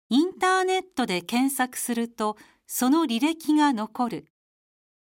インターネットで検索するとその履歴が残る。